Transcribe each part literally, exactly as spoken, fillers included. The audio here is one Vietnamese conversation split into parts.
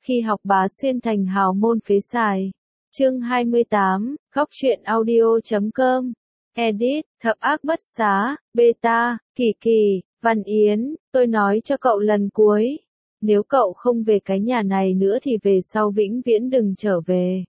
Khi học bá xuyên thành hào môn phế xài. Chương hai mươi tám, góc truyện audio chấm com. Edit, thập ác bất xá, beta, Kỳ Kỳ, Văn Yến, tôi nói cho cậu lần cuối. Nếu cậu không về cái nhà này nữa thì về sau vĩnh viễn đừng trở về.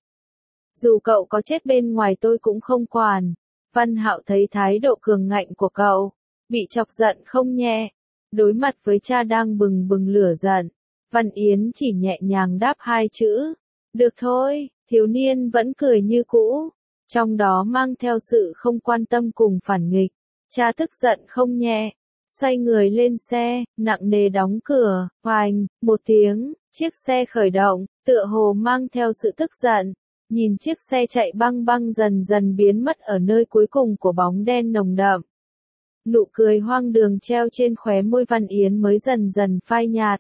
Dù cậu có chết bên ngoài tôi cũng không quản. Văn Hạo thấy thái độ cường ngạnh của cậu, bị chọc giận không nhẹ. Đối mặt với cha đang bừng bừng lửa giận, Văn Yến chỉ nhẹ nhàng đáp hai chữ. Được thôi, thiếu niên vẫn cười như cũ, trong đó mang theo sự không quan tâm cùng phản nghịch. Cha tức giận không nhẹ, xoay người lên xe, nặng nề đóng cửa, oành, một tiếng, chiếc xe khởi động, tựa hồ mang theo sự tức giận. Nhìn chiếc xe chạy băng băng dần dần biến mất ở nơi cuối cùng của bóng đen nồng đậm. Nụ cười hoang đường treo trên khóe môi Văn Yến mới dần dần phai nhạt.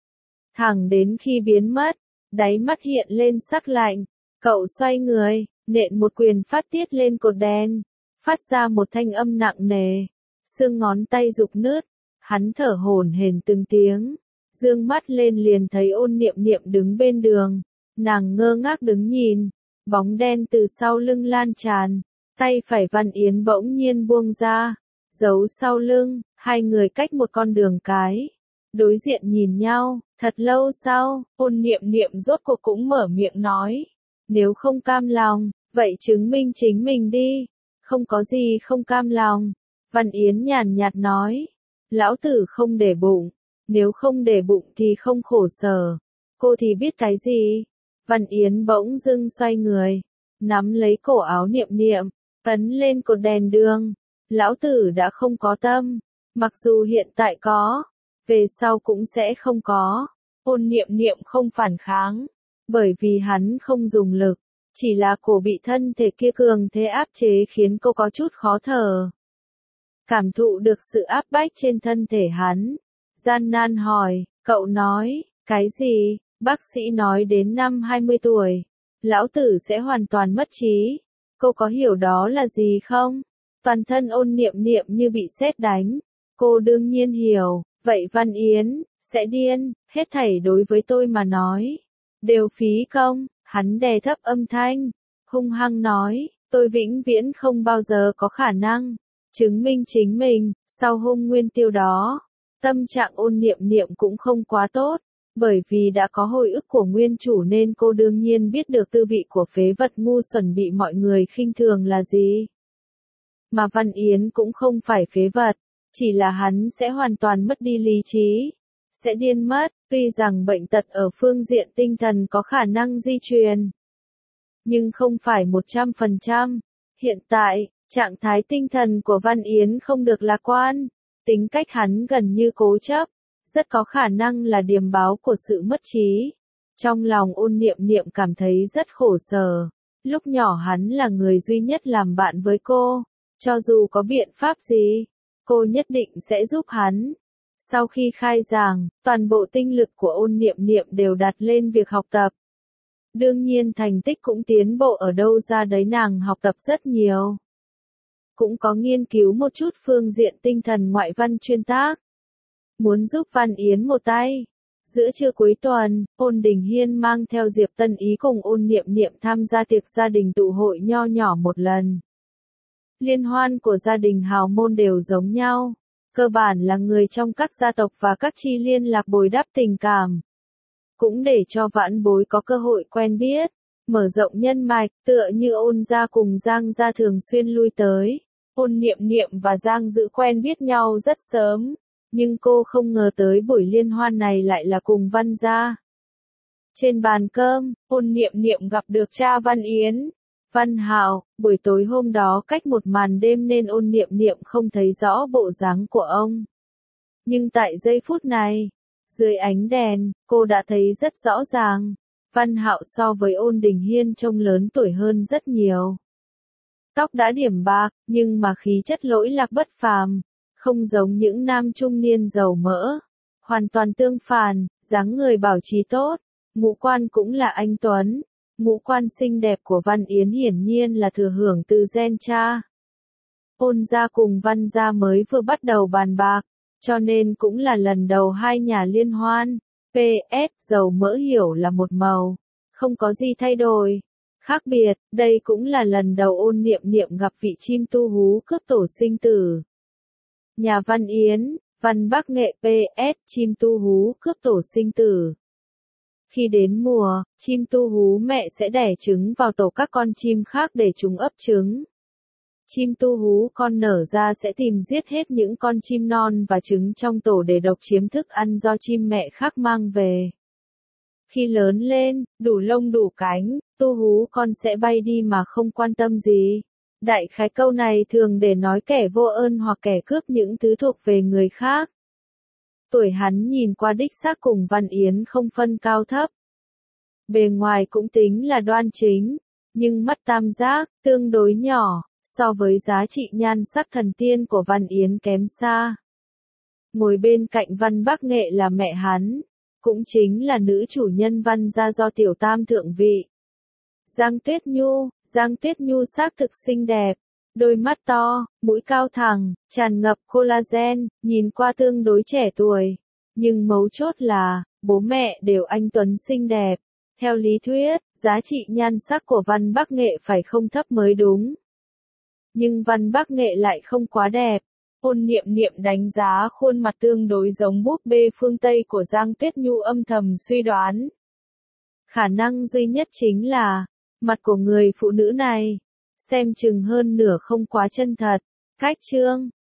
Thẳng đến khi biến mất, đáy mắt hiện lên sắc lạnh, cậu xoay người, nện một quyền phát tiết lên cột đèn, phát ra một thanh âm nặng nề, xương ngón tay rục nứt, hắn thở hổn hển từng tiếng, dương mắt lên liền thấy Ôn Niệm Niệm đứng bên đường, nàng ngơ ngác đứng nhìn, bóng đen từ sau lưng lan tràn, tay phải Văn Yến bỗng nhiên buông ra, giấu sau lưng, hai người cách một con đường cái, đối diện nhìn nhau. Thật lâu sau, Ôn Niệm Niệm rốt cuộc cũng mở miệng nói. Nếu không cam lòng, vậy chứng minh chính mình đi. Không có gì không cam lòng. Văn Yến nhàn nhạt nói. Lão tử không để bụng. Nếu không để bụng thì không khổ sở. Cô thì biết cái gì? Văn Yến bỗng dưng xoay người. Nắm lấy cổ áo Niệm Niệm. Ấn lên cột đèn đường. Lão tử đã không có tâm. Mặc dù hiện tại có. Về sau cũng sẽ không có. Ôn Niệm Niệm không phản kháng, bởi vì hắn không dùng lực, chỉ là cổ bị thân thể kia cường thế áp chế khiến cô có chút khó thở. Cảm thụ được sự áp bách trên thân thể hắn, gian nan hỏi, cậu nói, cái gì? Bác sĩ nói đến năm hai mươi tuổi, lão tử sẽ hoàn toàn mất trí. Cô có hiểu đó là gì không? Toàn thân Ôn Niệm Niệm như bị sét đánh. Cô đương nhiên hiểu. Vậy Văn Yến, sẽ điên, hết thảy đối với tôi mà nói. Đều phí công, hắn đè thấp âm thanh, hung hăng nói, tôi vĩnh viễn không bao giờ có khả năng chứng minh chính mình. Sau hôm nguyên tiêu đó, tâm trạng Ôn Niệm Niệm cũng không quá tốt, bởi vì đã có hồi ức của nguyên chủ nên cô đương nhiên biết được tư vị của phế vật ngu xuẩn bị mọi người khinh thường là gì. Mà Văn Yến cũng không phải phế vật. Chỉ là hắn sẽ hoàn toàn mất đi lý trí, sẽ điên mất, tuy rằng bệnh tật ở phương diện tinh thần có khả năng di truyền, nhưng không phải một trăm phần trăm. Hiện tại, trạng thái tinh thần của Văn Yến không được lạc quan, tính cách hắn gần như cố chấp, rất có khả năng là điềm báo của sự mất trí. Trong lòng Ôn Niệm Niệm cảm thấy rất khổ sở, lúc nhỏ hắn là người duy nhất làm bạn với cô, cho dù có biện pháp gì, cô nhất định sẽ giúp hắn. Sau khi khai giảng, toàn bộ tinh lực của Ôn Niệm Niệm đều đặt lên việc học tập. Đương nhiên thành tích cũng tiến bộ ở đâu ra đấy, nàng học tập rất nhiều. Cũng có nghiên cứu một chút phương diện tinh thần ngoại văn chuyên tác. Muốn giúp Văn Yến một tay. Giữa trưa cuối tuần, Ôn Đình Hiên mang theo Diệp Tân Ý cùng Ôn Niệm Niệm tham gia tiệc gia đình tụ hội nho nhỏ một lần. Liên hoan của gia đình hào môn đều giống nhau, cơ bản là người trong các gia tộc và các chi liên lạc bồi đắp tình cảm. Cũng để cho vãn bối có cơ hội quen biết, mở rộng nhân mạch, tựa như Ôn gia cùng Giang gia thường xuyên lui tới. Ôn Niệm Niệm và Giang Dữ quen biết nhau rất sớm, nhưng cô không ngờ tới buổi liên hoan này lại là cùng Văn gia. Trên bàn cơm, Ôn Niệm Niệm gặp được cha Văn Yến. Văn Hạo, buổi tối hôm đó cách một màn đêm nên Ôn Niệm Niệm không thấy rõ bộ dáng của ông. Nhưng tại giây phút này, dưới ánh đèn, cô đã thấy rất rõ ràng, Văn Hạo so với Ôn Đình Hiên trông lớn tuổi hơn rất nhiều. Tóc đã điểm bạc, nhưng mà khí chất lỗi lạc bất phàm, không giống những nam trung niên giàu mỡ. Hoàn toàn tương phản, dáng người bảo trì tốt, ngũ quan cũng là anh tuấn. Ngũ quan xinh đẹp của Văn Yến hiển nhiên là thừa hưởng từ gen cha. Ôn gia cùng Văn gia mới vừa bắt đầu bàn bạc, cho nên cũng là lần đầu hai nhà liên hoan. pê ét dầu mỡ hiểu là một màu, không có gì thay đổi. Khác biệt, đây cũng là lần đầu Ôn Niệm Niệm gặp vị chim tu hú cướp tổ sinh tử. Nhà văn Yến, văn Bắc Nghệ pê ét chim tu hú cướp tổ sinh tử. Khi đến mùa, chim tu hú mẹ sẽ đẻ trứng vào tổ các con chim khác để chúng ấp trứng. Chim tu hú con nở ra sẽ tìm giết hết những con chim non và trứng trong tổ để độc chiếm thức ăn do chim mẹ khác mang về. Khi lớn lên, đủ lông đủ cánh, tu hú con sẽ bay đi mà không quan tâm gì. Đại khái câu này thường để nói kẻ vô ơn hoặc kẻ cướp những thứ thuộc về người khác. Tuổi hắn nhìn qua đích xác cùng Văn Yến không phân cao thấp. Bề ngoài cũng tính là đoan chính, nhưng mắt tam giác, tương đối nhỏ, so với giá trị nhan sắc thần tiên của Văn Yến kém xa. Ngồi bên cạnh Văn Bắc Nghệ là mẹ hắn, cũng chính là nữ chủ nhân Văn gia do tiểu tam thượng vị. Giang Tuyết Nhu, Giang Tuyết Nhu xác thực xinh đẹp, đôi mắt to, mũi cao thẳng, tràn ngập collagen, nhìn qua tương đối trẻ tuổi. Nhưng mấu chốt là, bố mẹ đều anh tuấn xinh đẹp. Theo lý thuyết, giá trị nhan sắc của Văn Bắc Nghệ phải không thấp mới đúng. Nhưng Văn Bắc Nghệ lại không quá đẹp. Ôn Niệm Niệm đánh giá khuôn mặt tương đối giống búp bê phương Tây của Giang Tuyết Nhu âm thầm suy đoán. Khả năng duy nhất chính là, mặt của người phụ nữ này, xem chừng hơn nửa không quá chân thật. Cách chương